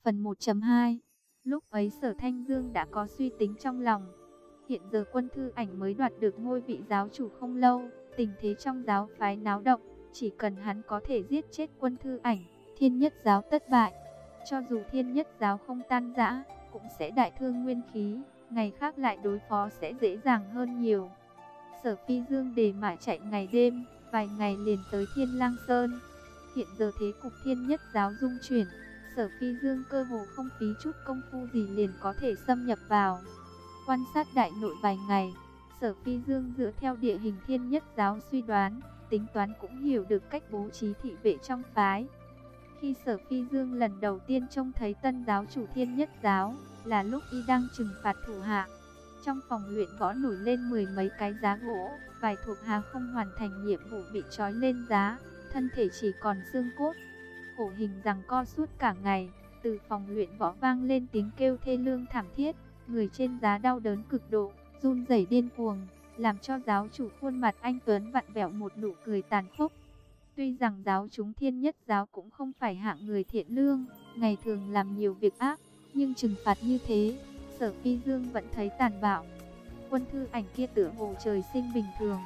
Phần 1.2. Lúc ấy Sở Thanh Dương đã có suy tính trong lòng. Hiện giờ Quân Thư Ảnh mới đoạt được ngôi vị giáo chủ không lâu, tình thế trong giáo phái náo động, chỉ cần hắn có thể giết chết Quân Thư Ảnh, Thiên Nhất giáo tất bại. Cho dù Thiên Nhất giáo không tan rã, cũng sẽ đại thương nguyên khí, ngày khác lại đối phó sẽ dễ dàng hơn nhiều. Sở Phi Dương đề mãi chạy ngày đêm, vài ngày liền tới Thiên Lang Sơn. Hiện giờ thế cục Thiên Nhất giáo dung chuyển, Sở Phi Dương cơ hồ không phí chút công phu gì liền có thể xâm nhập vào. Quan sát đại nội vài ngày, Sở Phi Dương dựa theo địa hình Thiên Nhất giáo suy đoán, tính toán cũng hiểu được cách bố trí thị vệ trong phái. Khi Sở Phi Dương lần đầu tiên trông thấy tân giáo chủ Thiên Nhất giáo, là lúc y đang trừng phạt thủ hạ. Trong phòng luyện võ nổi lên mười mấy cái giá gỗ, vài thuộc hạ không hoàn thành nhiệm vụ bị trói lên giá, thân thể chỉ còn xương cốt. Khổ hình giằng co suốt cả ngày, từ phòng luyện võ vang lên tiếng kêu thê lương thảm thiết, người trên giá đau đớn cực độ, run rẩy điên cuồng, làm cho giáo chủ khuôn mặt anh tuấn vặn vẹo một nụ cười tàn khốc. Tuy rằng giáo chúng Thiên Nhất giáo cũng không phải hạng người thiện lương, ngày thường làm nhiều việc ác, nhưng trừng phạt như thế, Sở Phi Dương vẫn thấy tàn bạo. Quân Thư Ảnh kia tựa hồ trời sinh bình thường,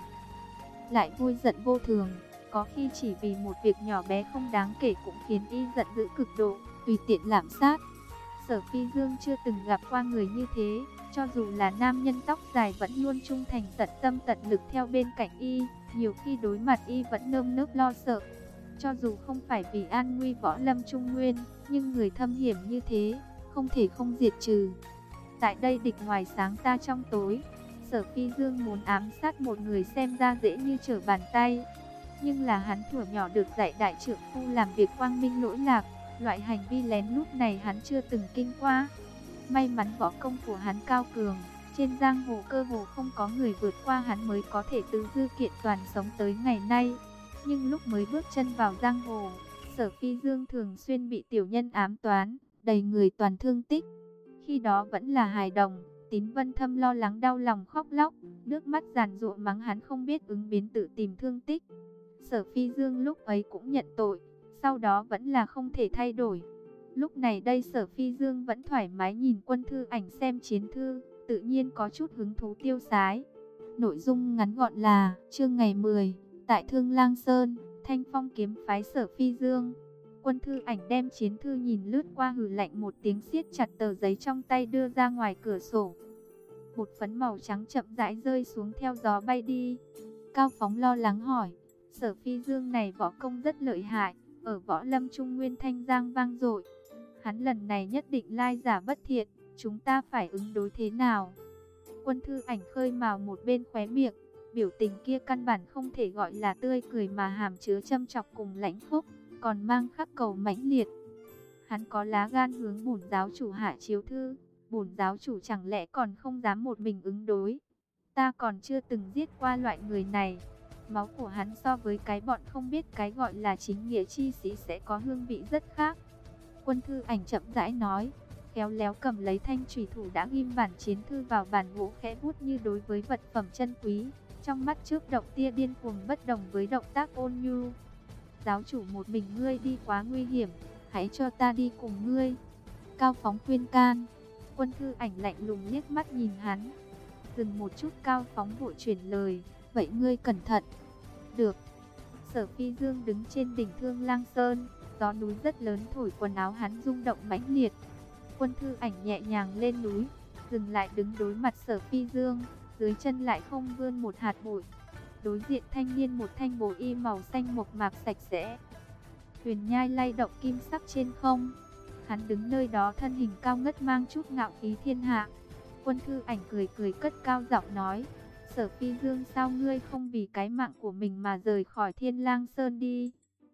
lại vui giận vô thường, có khi chỉ vì một việc nhỏ bé không đáng kể cũng khiến y giận dữ cực độ, tùy tiện lạm sát. Sở Phi Dương chưa từng gặp qua người như thế, cho dù là nam nhân tóc dài vẫn luôn trung thành tận tâm tận lực theo bên cạnh y, nhiều khi đối mặt y vẫn nơm nớp lo sợ. Cho dù không phải vì an nguy võ lâm trung nguyên, nhưng người thâm hiểm như thế, không thể không diệt trừ. Tại đây địch ngoài sáng ta trong tối, Sở Phi Dương muốn ám sát một người xem ra dễ như trở bàn tay. Nhưng là hắn thuở nhỏ được dạy đại trượng phu làm việc quang minh lỗi lạc, loại hành vi lén lút này hắn chưa từng kinh qua. May mắn võ công của hắn cao cường, trên giang hồ cơ hồ không có người vượt qua hắn mới có thể tứ dư kiện toàn sống tới ngày nay. Nhưng lúc mới bước chân vào giang hồ, Sở Phi Dương thường xuyên bị tiểu nhân ám toán, đầy người toàn thương tích. Khi đó vẫn là hài đồng, Tín Vân Thâm lo lắng đau lòng khóc lóc, nước mắt giàn giụa mắng hắn không biết ứng biến tự tìm thương tích. Sở Phi Dương lúc ấy cũng nhận tội, sau đó vẫn là không thể thay đổi. Lúc này đây Sở Phi Dương vẫn thoải mái nhìn Quân Thư Ảnh xem chiến thư, tự nhiên có chút hứng thú tiêu sái. Nội dung ngắn gọn là, chương ngày 10, tại Thương Lang Sơn, Thanh Phong kiếm phái Sở Phi Dương. Quân Thư Ảnh đem chiến thư nhìn lướt qua hừ lạnh một tiếng, siết chặt tờ giấy trong tay đưa ra ngoài cửa sổ. Bột phấn màu trắng chậm rãi rơi xuống theo gió bay đi. Cao Phóng lo lắng hỏi, Sở Phi Dương này võ công rất lợi hại, ở võ lâm trung nguyên thanh giang vang dội. Hắn lần này nhất định lai giả bất thiện, chúng ta phải ứng đối thế nào? Quân Thư Ảnh khơi mào một bên khóe miệng, biểu tình kia căn bản không thể gọi là tươi cười mà hàm chứa châm chọc cùng lãnh khốc, còn mang khắc cầu mãnh liệt. Hắn có lá gan hướng bổn giáo chủ hạ chiếu thư, bổn giáo chủ chẳng lẽ còn không dám một mình ứng đối? Ta còn chưa từng giết qua loại người này. Máu của hắn so với cái bọn không biết cái gọi là chính nghĩa chi sĩ sẽ có hương vị rất khác. Quân Thư Ảnh chậm rãi nói, khéo léo cầm lấy thanh chủy thủ đã ghim bản chiến thư vào bản gỗ, khẽ vuốt như đối với vật phẩm chân quý. Trong mắt chớp động tia điên cuồng bất đồng với động tác ôn nhu. Giáo chủ một mình ngươi đi quá nguy hiểm, hãy cho ta đi cùng ngươi. Cao Phóng khuyên can. Quân Thư Ảnh lạnh lùng liếc mắt nhìn hắn. Dừng một chút, Cao Phóng vội chuyển lời, vậy ngươi cẩn thận. Được. Sở Phi Dương đứng trên đỉnh Thương Lang Sơn, gió núi rất lớn thổi quần áo hắn rung động mãnh liệt. Quân Thư Ảnh nhẹ nhàng lên núi, dừng lại đứng đối mặt Sở Phi Dương, dưới chân lại không vươn một hạt bụi. Đối diện thanh niên một thanh bồ y màu xanh mộc mạc sạch sẽ, huyền nhai lay động kim sắc trên không. Hắn đứng nơi đó thân hình cao ngất mang chút ngạo khí thiên hạ. Quân Thư Ảnh cười cười cất cao giọng nói, Sở Phi Dương, sao ngươi không vì cái mạng của mình mà rời khỏi Thiên Lang Sơn đi?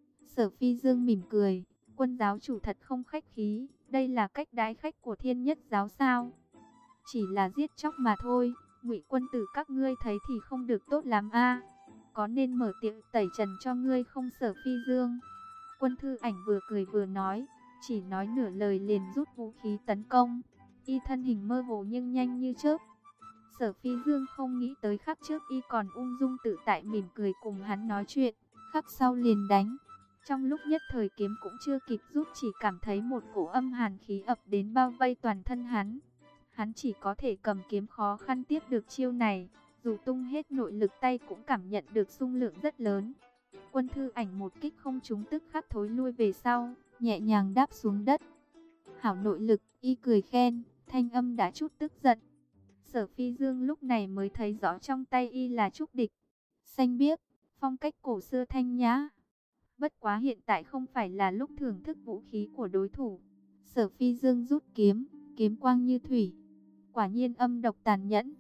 Sở Phi Dương mỉm cười, quân giáo chủ thật không khách khí, đây là cách đãi khách của Thiên Nhất giáo sao? Chỉ là giết chóc mà thôi, Ngụy quân tử các ngươi thấy thì không được tốt lắm a. Có nên mở tiệm tẩy trần cho ngươi không Sở Phi Dương? Quân Thư Ảnh vừa cười vừa nói, chỉ nói nửa lời liền rút vũ khí tấn công. Y thân hình mơ hồ nhưng nhanh như chớp. Sở Phi Dương không nghĩ tới khắc trước y còn ung dung tự tại mỉm cười cùng hắn nói chuyện, khắc sau liền đánh. Trong lúc nhất thời kiếm cũng chưa kịp rút, chỉ cảm thấy một cỗ âm hàn khí ập đến bao vây toàn thân hắn. Hắn chỉ có thể cầm kiếm khó khăn tiếp được chiêu này, dù tung hết nội lực tay cũng cảm nhận được xung lượng rất lớn. Quân Thư Ảnh một kích không trúng tức khắc thối lui về sau, nhẹ nhàng đáp xuống đất. Hảo nội lực, y cười khen, thanh âm đã chút tức giận. Sở Phi Dương lúc này mới thấy rõ trong tay y là trúc địch. Xanh biếc, phong cách cổ xưa thanh nhã. Bất quá hiện tại không phải là lúc thưởng thức vũ khí của đối thủ. Sở Phi Dương rút kiếm, kiếm quang như thủy. Quả nhiên âm độc tàn nhẫn.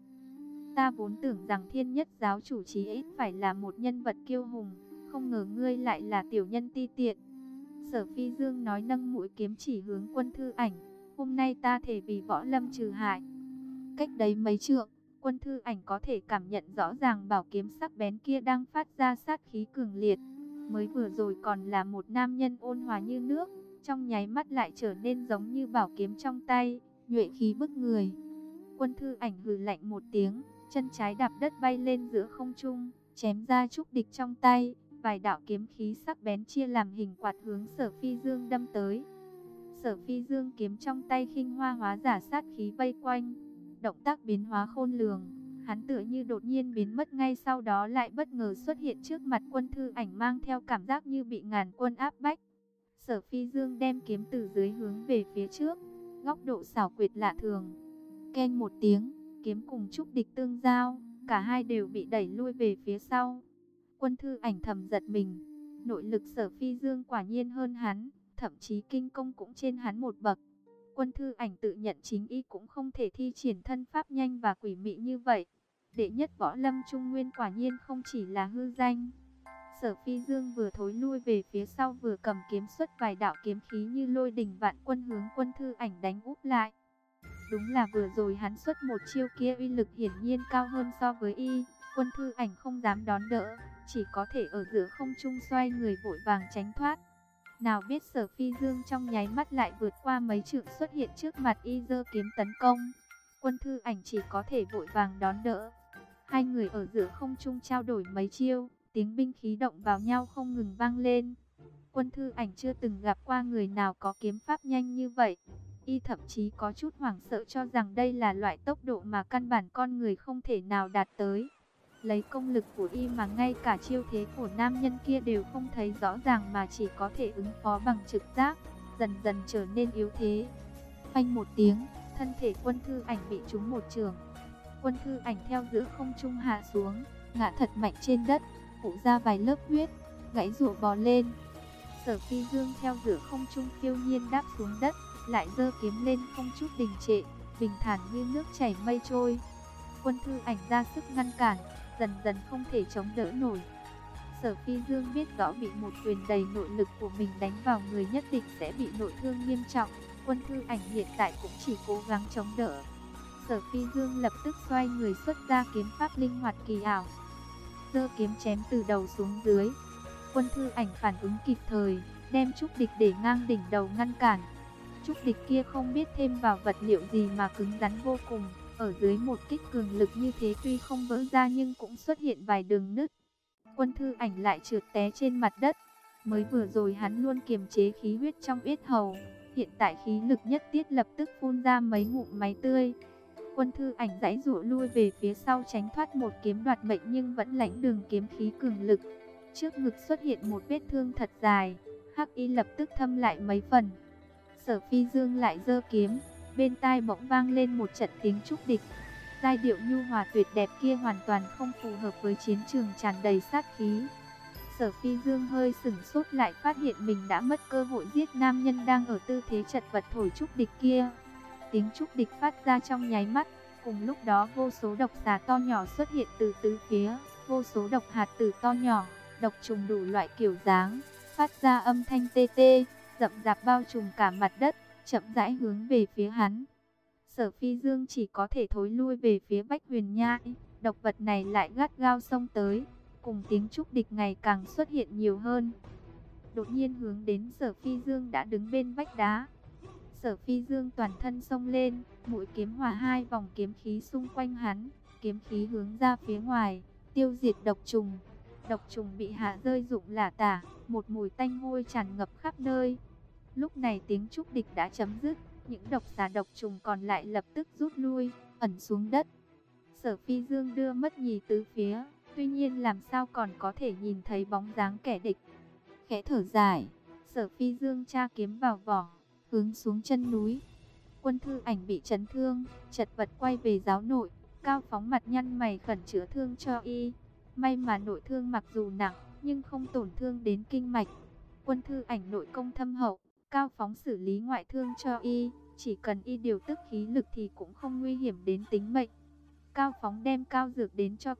Ta vốn tưởng rằng Thiên Nhất giáo chủ chí ít phải là một nhân vật kiêu hùng, không ngờ ngươi lại là tiểu nhân ti tiện. Sở Phi Dương nói, nâng mũi kiếm chỉ hướng Quân Thư Ảnh. Hôm nay ta thể vì võ lâm trừ hại. Cách đấy mấy trượng, Quân Thư Ảnh có thể cảm nhận rõ ràng bảo kiếm sắc bén kia đang phát ra sát khí cường liệt. Mới vừa rồi còn là một nam nhân ôn hòa như nước, trong nháy mắt lại trở nên giống như bảo kiếm trong tay, nhuệ khí bức người. Quân Thư Ảnh hừ lạnh một tiếng, chân trái đạp đất bay lên giữa không trung, chém ra trúc địch trong tay. Vài đạo kiếm khí sắc bén chia làm hình quạt hướng Sở Phi Dương đâm tới. Sở Phi Dương kiếm trong tay khinh hoa hóa giả sát khí vây quanh, động tác biến hóa khôn lường. Hắn tựa như đột nhiên biến mất, ngay sau đó lại bất ngờ xuất hiện trước mặt Quân Thư Ảnh, mang theo cảm giác như bị ngàn quân áp bách. Sở Phi Dương đem kiếm từ dưới hướng về phía trước, góc độ xảo quyệt lạ thường. Keng một tiếng, kiếm cùng trúc địch tương giao, cả hai đều bị đẩy lui về phía sau. Quân Thư Ảnh thầm giật mình, nội lực Sở Phi Dương quả nhiên hơn hắn, thậm chí kinh công cũng trên hắn một bậc. Quân Thư Ảnh tự nhận chính y cũng không thể thi triển thân pháp nhanh và quỷ mị như vậy. Đệ nhất võ lâm Trung Nguyên quả nhiên không chỉ là hư danh. Sở Phi Dương vừa thối lui về phía sau, vừa cầm kiếm xuất vài đạo kiếm khí như lôi đình vạn quân hướng Quân Thư Ảnh đánh úp lại. Đúng là vừa rồi hắn xuất một chiêu kia uy lực hiển nhiên cao hơn so với y. Quân Thư Ảnh không dám đón đỡ, chỉ có thể ở giữa không trung xoay người vội vàng tránh thoát. Nào biết Sở Phi Dương trong nháy mắt lại vượt qua mấy trượng xuất hiện trước mặt y, giơ kiếm tấn công. Quân Thư Ảnh chỉ có thể vội vàng đón đỡ. Hai người ở giữa không trung trao đổi mấy chiêu, tiếng binh khí động vào nhau không ngừng vang lên. Quân Thư Ảnh chưa từng gặp qua người nào có kiếm pháp nhanh như vậy. Y thậm chí có chút hoảng sợ, cho rằng đây là loại tốc độ mà căn bản con người không thể nào đạt tới. Lấy công lực của y mà ngay cả chiêu thế của nam nhân kia đều không thấy rõ ràng, mà chỉ có thể ứng phó bằng trực giác, dần dần trở nên yếu thế. Phanh một tiếng, thân thể Quân Thư Ảnh bị trúng một chưởng. Quân Thư Ảnh theo giữa không trung hạ xuống, ngã thật mạnh trên đất, phủ ra vài lớp huyết, gãy giụa bò lên. Sở Phi Dương theo giữa không trung phiêu nhiên đáp xuống đất, lại giơ kiếm lên không chút đình trệ, bình thản như nước chảy mây trôi. Quân Thư Ảnh ra sức ngăn cản, dần dần không thể chống đỡ nổi. Sở Phi Dương biết rõ bị một quyền đầy nội lực của mình đánh vào người nhất định sẽ bị nội thương nghiêm trọng. Quân Thư Ảnh hiện tại cũng chỉ cố gắng chống đỡ. Sở Phi Dương lập tức xoay người xuất ra kiếm pháp linh hoạt kỳ ảo, giơ kiếm chém từ đầu xuống dưới. Quân Thư Ảnh phản ứng kịp thời, đem trúc địch để ngang đỉnh đầu ngăn cản. Trúc địch kia không biết thêm vào vật liệu gì mà cứng rắn vô cùng. Ở dưới một kích cường lực như thế, tuy không vỡ ra nhưng cũng xuất hiện vài đường nứt. Quân Thư Ảnh lại trượt té trên mặt đất. Mới vừa rồi hắn luôn kiềm chế khí huyết trong yết hầu, hiện tại khí lực nhất tiết lập tức phun ra mấy ngụm máu tươi. Quân Thư Ảnh giãy giụa lui về phía sau tránh thoát một kiếm đoạt mệnh, nhưng vẫn lãnh đường kiếm khí cường lực. Trước ngực xuất hiện một vết thương thật dài, hắc y lập tức thâm lại mấy phần. Sở Phi Dương lại giơ kiếm, bên tai bỗng vang lên một trận tiếng trúc địch. Giai điệu nhu hòa tuyệt đẹp kia hoàn toàn không phù hợp với chiến trường tràn đầy sát khí. Sở Phi Dương hơi sửng sốt, lại phát hiện mình đã mất cơ hội giết nam nhân đang ở tư thế chật vật thổi trúc địch kia. Tiếng trúc địch phát ra trong nháy mắt, cùng lúc đó vô số độc xà to nhỏ xuất hiện từ tứ phía, vô số độc hạt tử to nhỏ, độc trùng đủ loại kiểu dáng, phát ra âm thanh tê tê, rậm rạp bao trùm cả mặt đất, chậm rãi hướng về phía hắn. Sở Phi Dương chỉ có thể thối lui về phía Bách Huyền Nhai, độc vật này lại gắt gao xông tới, cùng tiếng trúc địch ngày càng xuất hiện nhiều hơn. Đột nhiên hướng đến Sở Phi Dương đã đứng bên vách đá. Sở Phi Dương toàn thân xông lên, mũi kiếm hòa hai vòng kiếm khí xung quanh hắn, kiếm khí hướng ra phía ngoài, tiêu diệt độc trùng. Độc trùng bị hạ rơi rụng lả tả, một mùi tanh hôi tràn ngập khắp nơi. Lúc này tiếng trúc địch đã chấm dứt, những độc xà độc trùng còn lại lập tức rút lui, ẩn xuống đất. Sở Phi Dương đưa mắt nhìn tứ phía, tuy nhiên làm sao còn có thể nhìn thấy bóng dáng kẻ địch. Khẽ thở dài, Sở Phi Dương tra kiếm vào vỏ, hướng xuống chân núi. Quân Thư Ảnh bị chấn thương, chật vật quay về giáo nội. Cao Phóng mặt nhăn mày khẩn chữa thương cho y. May mà nội thương mặc dù nặng, nhưng không tổn thương đến kinh mạch. Quân Thư Ảnh nội công thâm hậu, Cao Phóng xử lý ngoại thương cho y, chỉ cần y điều tức khí lực thì cũng không nguy hiểm đến tính mệnh. Cao Phóng đem cao dược đến cho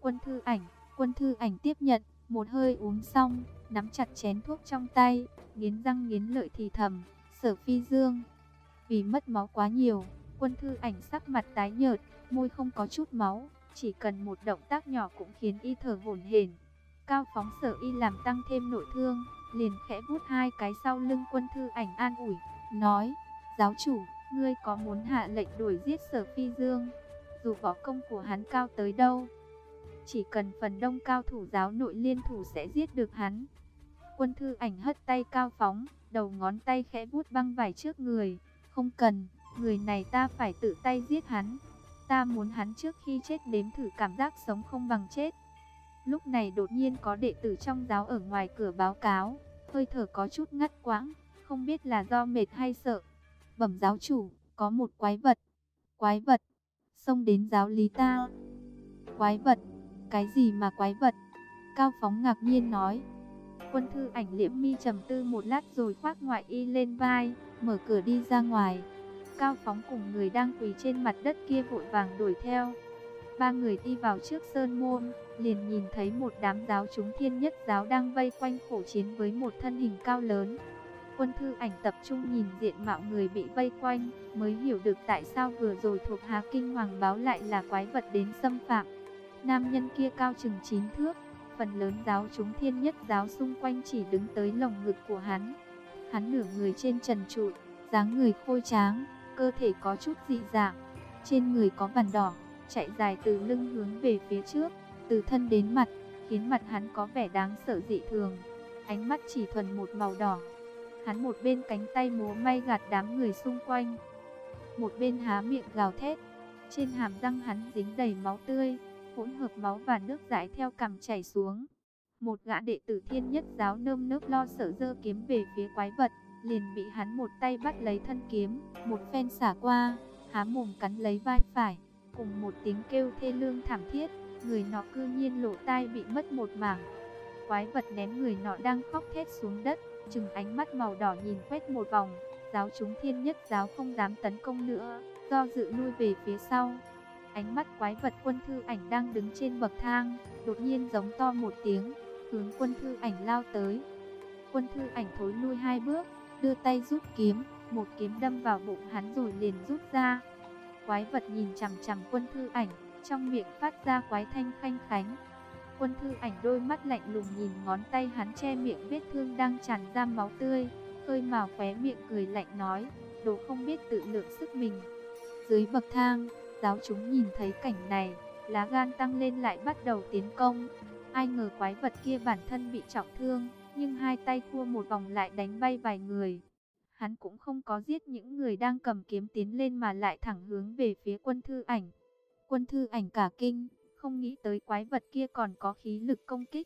Quân Thư Ảnh tiếp nhận, một hơi uống xong, nắm chặt chén thuốc trong tay, nghiến răng nghiến lợi thì thầm, Sở Phi Dương. Vì mất máu quá nhiều, Quân Thư Ảnh sắc mặt tái nhợt, môi không có chút máu, chỉ cần một động tác nhỏ cũng khiến y thở hổn hển. Cao Phóng sợ y làm tăng thêm nội thương, liền khẽ vuốt hai cái sau lưng Quân Thư Ảnh an ủi, nói, giáo chủ, ngươi có muốn hạ lệnh đuổi giết Sở Phi Dương? Dù võ công của hắn cao tới đâu, chỉ cần phần đông cao thủ giáo nội liên thủ sẽ giết được hắn. Quân Thư Ảnh hất tay Cao Phóng, đầu ngón tay khẽ vuốt băng vải trước người, không cần, người này ta phải tự tay giết hắn. Ta muốn hắn trước khi chết nếm thử cảm giác sống không bằng chết. Lúc này đột nhiên có đệ tử trong giáo ở ngoài cửa báo cáo, hơi thở có chút ngắt quãng, không biết là do mệt hay sợ. Bẩm giáo chủ, có một quái vật. Quái vật? Xông đến giáo lý ta. Quái vật? Cái gì mà quái vật? Cao Phóng ngạc nhiên nói. Quân Thư Ảnh liễm mi trầm tư một lát rồi khoác ngoại y lên vai, mở cửa đi ra ngoài. Cao Phóng cùng người đang quỳ trên mặt đất kia vội vàng đuổi theo. Ba người đi vào trước sơn môn, liền nhìn thấy một đám giáo chúng Thiên Nhất giáo đang vây quanh khổ chiến với một thân hình cao lớn. Quân Thư Ảnh tập trung nhìn diện mạo người bị vây quanh, mới hiểu được tại sao vừa rồi thuộc hạ kinh hoàng báo lại là quái vật đến xâm phạm. Nam nhân kia cao chừng 9 thước, phần lớn giáo chúng Thiên Nhất giáo xung quanh chỉ đứng tới lồng ngực của hắn. Hắn nửa người trên trần trụi, dáng người khôi tráng, cơ thể có chút dị dạng, trên người có vằn đỏ, chạy dài từ lưng hướng về phía trước, từ thân đến mặt, khiến mặt hắn có vẻ đáng sợ dị thường. Ánh mắt chỉ thuần một màu đỏ. Hắn một bên cánh tay múa may gạt đám người xung quanh, một bên há miệng gào thét. Trên hàm răng hắn dính đầy máu tươi, hỗn hợp máu và nước dãi theo cằm chảy xuống. Một gã đệ tử Thiên Nhất giáo nơm nớp lo sợ giơ kiếm về phía quái vật, liền bị hắn một tay bắt lấy thân kiếm, một phen xả qua, há mồm cắn lấy vai phải, cùng một tiếng kêu thê lương thảm thiết, người nọ cư nhiên lỗ tai bị mất một mảng. Quái vật ném người nọ đang khóc thét xuống đất, trừng ánh mắt màu đỏ nhìn quét một vòng. Giáo chúng Thiên Nhất giáo không dám tấn công nữa, do dự lui về phía sau. Ánh mắt quái vật Quân Thư Ảnh đang đứng trên bậc thang, đột nhiên giống to một tiếng, hướng Quân Thư Ảnh lao tới. Quân Thư Ảnh thối lui hai bước, đưa tay rút kiếm, một kiếm đâm vào bụng hắn rồi liền rút ra. Quái vật nhìn chằm chằm Quân Thư Ảnh, trong miệng phát ra quái thanh khanh khánh. Quân Thư Ảnh đôi mắt lạnh lùng nhìn ngón tay hắn che miệng vết thương đang tràn ra máu tươi, khơi mào khóe miệng cười lạnh nói, đồ không biết tự lượng sức mình. Dưới bậc thang, giáo chúng nhìn thấy cảnh này, lá gan tăng lên lại bắt đầu tiến công. Ai ngờ quái vật kia bản thân bị trọng thương, nhưng hai tay khua một vòng lại đánh bay vài người. Hắn cũng không có giết những người đang cầm kiếm tiến lên mà lại thẳng hướng về phía Quân Thư Ảnh. Quân Thư Ảnh cả kinh, không nghĩ tới quái vật kia còn có khí lực công kích.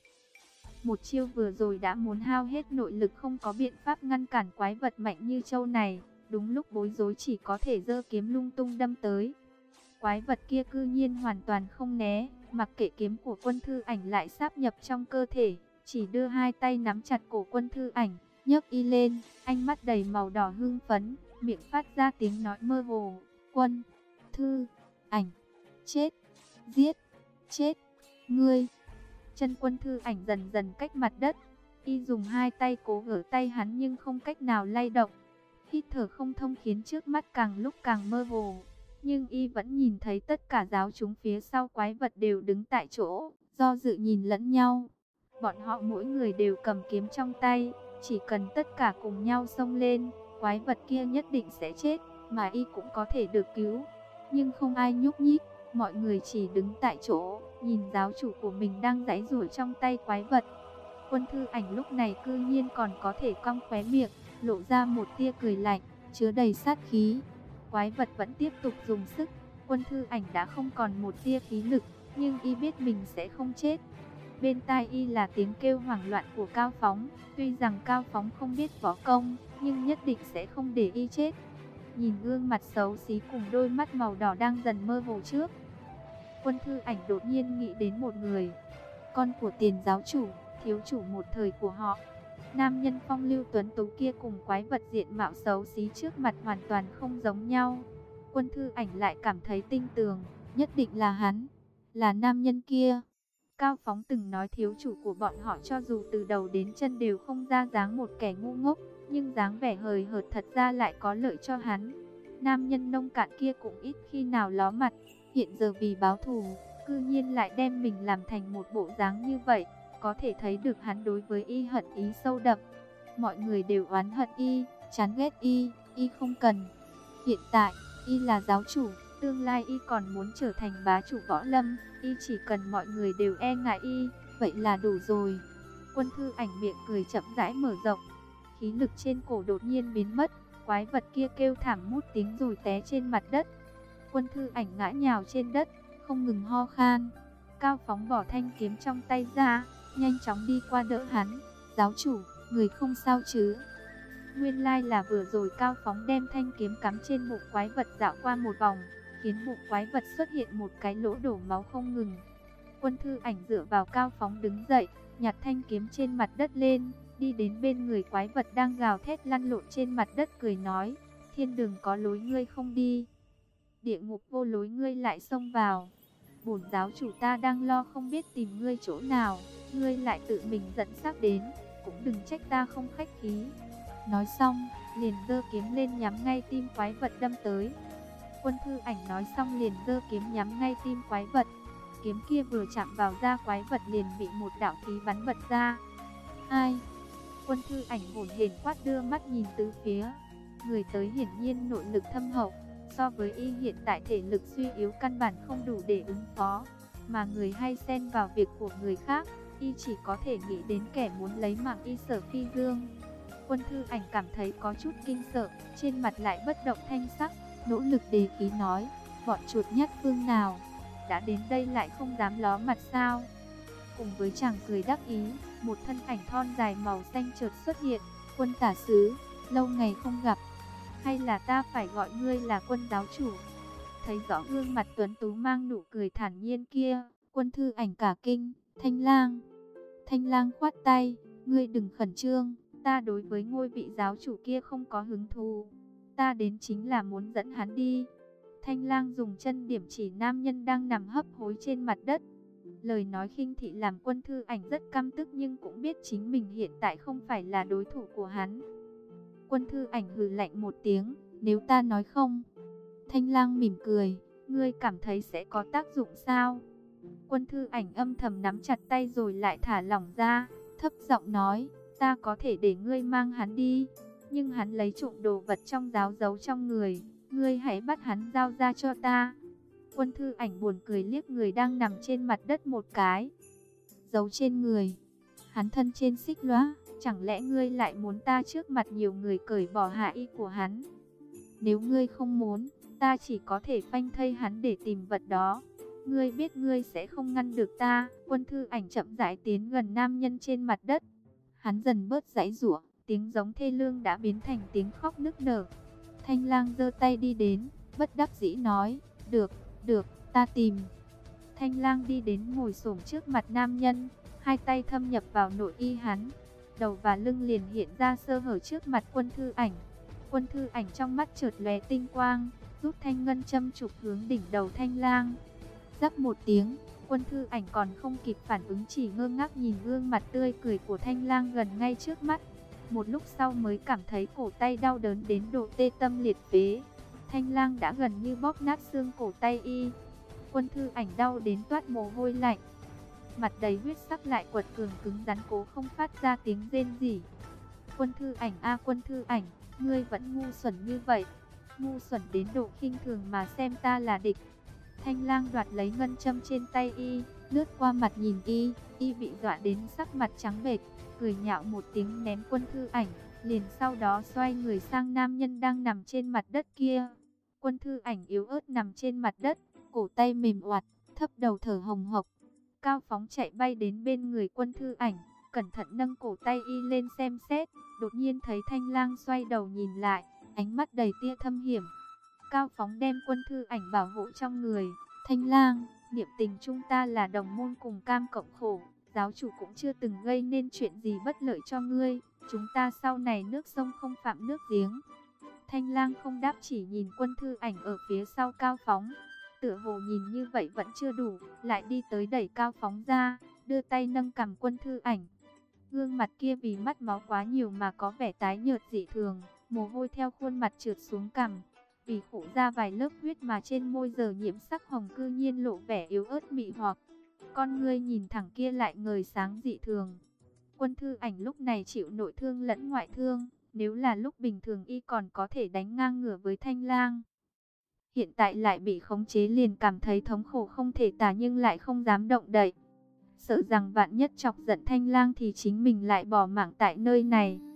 Một chiêu vừa rồi đã muốn hao hết nội lực, không có biện pháp ngăn cản quái vật mạnh như trâu này. Đúng lúc bối rối chỉ có thể giơ kiếm lung tung đâm tới. Quái vật kia cư nhiên hoàn toàn không né, mặc kệ kiếm của Quân Thư Ảnh lại sáp nhập trong cơ thể, chỉ đưa hai tay nắm chặt cổ Quân Thư Ảnh, nhấc y lên, ánh mắt đầy màu đỏ hưng phấn, miệng phát ra tiếng nói mơ hồ, Quân Thư Ảnh, chết, giết, chết, ngươi. Chân Quân Thư Ảnh dần dần cách mặt đất, y dùng hai tay cố gỡ tay hắn nhưng không cách nào lay động. Hít thở không thông khiến trước mắt càng lúc càng mơ hồ, nhưng y vẫn nhìn thấy tất cả giáo chúng phía sau quái vật đều đứng tại chỗ, do dự nhìn lẫn nhau. Bọn họ mỗi người đều cầm kiếm trong tay, chỉ cần tất cả cùng nhau xông lên, quái vật kia nhất định sẽ chết, mà y cũng có thể được cứu. Nhưng không ai nhúc nhích, mọi người chỉ đứng tại chỗ, nhìn giáo chủ của mình đang giãy giụa trong tay quái vật. Quân Thư Ảnh lúc này cư nhiên còn có thể cong khóe miệng, lộ ra một tia cười lạnh, chứa đầy sát khí. Quái vật vẫn tiếp tục dùng sức, Quân Thư Ảnh đã không còn một tia khí lực, nhưng y biết mình sẽ không chết. Bên tai y là tiếng kêu hoảng loạn của Cao Phóng, tuy rằng Cao Phóng không biết võ công, nhưng nhất định sẽ không để y chết. Nhìn gương mặt xấu xí cùng đôi mắt màu đỏ đang dần mơ hồ trước, Quân Thư Ảnh đột nhiên nghĩ đến một người, con của Tiền giáo chủ, thiếu chủ một thời của họ. Nam nhân phong lưu tuấn tú kia cùng quái vật diện mạo xấu xí trước mặt hoàn toàn không giống nhau. Quân Thư Ảnh lại cảm thấy tin tưởng, nhất định là hắn, là nam nhân kia. Cao Phóng từng nói thiếu chủ của bọn họ cho dù từ đầu đến chân đều không ra dáng một kẻ ngu ngốc, nhưng dáng vẻ hời hợt thật ra lại có lợi cho hắn. Nam nhân nông cạn kia cũng ít khi nào ló mặt, hiện giờ vì báo thù, cư nhiên lại đem mình làm thành một bộ dáng như vậy, có thể thấy được hắn đối với y hận ý sâu đậm. Mọi người đều oán hận y, chán ghét y không cần. Hiện tại, y là giáo chủ, tương lai y còn muốn trở thành bá chủ võ lâm, y chỉ cần mọi người đều e ngại y, vậy là đủ rồi. Quân Thư Ảnh miệng cười chậm rãi mở rộng, khí lực trên cổ đột nhiên biến mất, quái vật kia kêu thảm mút tiếng rồi té trên mặt đất. Quân Thư Ảnh ngã nhào trên đất, không ngừng ho khan. Cao Phóng bỏ thanh kiếm trong tay ra, nhanh chóng đi qua đỡ hắn. Giáo chủ, người không sao chứ? Nguyên lai là vừa rồi Cao Phóng đem thanh kiếm cắm trên bụng quái vật dạo qua một vòng, khiến bụng quái vật xuất hiện một cái lỗ đổ máu không ngừng. Quân Thư Ảnh dựa vào Cao Phóng đứng dậy, nhặt thanh kiếm trên mặt đất lên, đi đến bên người quái vật đang gào thét lăn lộn trên mặt đất cười nói, thiên đường có lối ngươi không đi, địa ngục vô lối ngươi lại xông vào. Bổn giáo chủ ta đang lo không biết tìm ngươi chỗ nào, ngươi lại tự mình dẫn xác đến, cũng đừng trách ta không khách khí. Nói xong, liền giơ kiếm lên nhắm ngay tim quái vật đâm tới. Quân Thư Ảnh nói xong liền giơ kiếm nhắm ngay tim quái vật. Kiếm kia vừa chạm vào da quái vật liền bị một đạo khí bắn bật ra. Ai? Quân Thư Ảnh hổn hển quát đưa mắt nhìn tứ phía. Người tới hiển nhiên nội lực thâm hậu, so với y hiện tại thể lực suy yếu căn bản không đủ để ứng phó, mà người hay xen vào việc của người khác, y chỉ có thể nghĩ đến kẻ muốn lấy mạng y Sở Phi Dương. Quân Thư Ảnh cảm thấy có chút kinh sợ, trên mặt lại bất động thanh sắc, nỗ lực đề khí nói, bọn chuột nhắt phương nào, đã đến đây lại không dám ló mặt sao? Cùng với chàng cười đắc ý, một thân ảnh thon dài màu xanh chợt xuất hiện. Quân tả sứ, lâu ngày không gặp, hay là ta phải gọi ngươi là Quân giáo chủ? Thấy rõ gương mặt tuấn tú mang nụ cười thản nhiên kia, Quân Thư Ảnh cả kinh. Thanh Lang khoát tay, ngươi đừng khẩn trương, ta đối với ngôi vị giáo chủ kia không có hứng thú, ta đến chính là muốn dẫn hắn đi. Thanh Lang dùng chân điểm chỉ nam nhân đang nằm hấp hối trên mặt đất. Lời nói khinh thị làm Quân Thư Ảnh rất căm tức, nhưng cũng biết chính mình hiện tại không phải là đối thủ của hắn. Quân Thư Ảnh hừ lạnh một tiếng, nếu ta nói không? Thanh Lang mỉm cười, ngươi cảm thấy sẽ có tác dụng sao? Quân Thư Ảnh âm thầm nắm chặt tay rồi lại thả lỏng ra, thấp giọng nói, ta có thể để ngươi mang hắn đi, nhưng hắn lấy trộm đồ vật trong giáo giấu trong người, ngươi hãy bắt hắn giao ra cho ta. Quân Thư Ảnh buồn cười liếc người đang nằm trên mặt đất một cái. Giấu trên người? Hắn thân trên xích lóa, chẳng lẽ ngươi lại muốn ta trước mặt nhiều người cởi bỏ hạ y của hắn? Nếu ngươi không muốn, ta chỉ có thể phanh thây hắn để tìm vật đó. Ngươi biết ngươi sẽ không ngăn được ta. Quân Thư Ảnh chậm rãi tiến gần nam nhân trên mặt đất. Hắn dần bớt giãy giụa, tiếng giống thê lương đã biến thành tiếng khóc nức nở. Thanh Lang giơ tay đi đến, bất đắc dĩ nói, được, ta tìm. Thanh Lang đi đến ngồi xổm trước mặt nam nhân, hai tay thâm nhập vào nội y hắn, đầu và lưng liền hiện ra sơ hở trước mặt Quân Thư Ảnh. Quân Thư Ảnh trong mắt chợt lóe tinh quang, rút thanh ngân châm chụp hướng đỉnh đầu Thanh Lang. Rắc một tiếng, Quân Thư Ảnh còn không kịp phản ứng, chỉ ngơ ngác nhìn gương mặt tươi cười của Thanh Lang gần ngay trước mắt. Một lúc sau mới cảm thấy cổ tay đau đớn đến độ tê tâm liệt phế. Thanh Lang đã gần như bóp nát xương cổ tay y. Quân Thư Ảnh đau đến toát mồ hôi lạnh, mặt đầy huyết sắc lại quật cường cứng rắn cố không phát ra tiếng rên rỉ. Quân Thư Ảnh a, Quân Thư Ảnh, ngươi vẫn ngu xuẩn như vậy, ngu xuẩn đến độ khinh thường mà xem ta là địch. Thanh Lang đoạt lấy ngân châm trên tay y, lướt qua mặt nhìn y, y bị dọa đến sắc mặt trắng bệch, cười nhạo một tiếng ném Quân Thư Ảnh, liền sau đó xoay người sang nam nhân đang nằm trên mặt đất kia. Quân Thư Ảnh yếu ớt nằm trên mặt đất, cổ tay mềm oặt, thấp đầu thở hồng hộc. Cao Phóng chạy bay đến bên người Quân Thư Ảnh, cẩn thận nâng cổ tay y lên xem xét, đột nhiên thấy Thanh Lang xoay đầu nhìn lại, ánh mắt đầy tia thâm hiểm. Cao Phóng đem Quân Thư Ảnh bảo hộ trong người. Thanh Lang, niệm tình chúng ta là đồng môn cùng cam cộng khổ, giáo chủ cũng chưa từng gây nên chuyện gì bất lợi cho ngươi, chúng ta sau này nước sông không phạm nước giếng. Thanh Lang không đáp, chỉ nhìn Quân Thư Ảnh ở phía sau Cao Phóng. Tựa hồ nhìn như vậy vẫn chưa đủ, lại đi tới đẩy Cao Phóng ra, đưa tay nâng cằm Quân Thư Ảnh. Gương mặt kia vì mất máu quá nhiều mà có vẻ tái nhợt dị thường, mồ hôi theo khuôn mặt trượt xuống cằm. Vì khổ ra vài lớp huyết mà trên môi giờ nhiễm sắc hồng cư nhiên lộ vẻ yếu ớt mị hoặc. Con ngươi nhìn thẳng kia lại ngời sáng dị thường. Quân Thư Ảnh lúc này chịu nội thương lẫn ngoại thương, nếu là lúc bình thường y còn có thể đánh ngang ngửa với Thanh Lang. Hiện tại lại bị khống chế liền cảm thấy thống khổ không thể tả nhưng lại không dám động đậy. Sợ rằng vạn nhất chọc giận Thanh Lang thì chính mình lại bỏ mạng tại nơi này.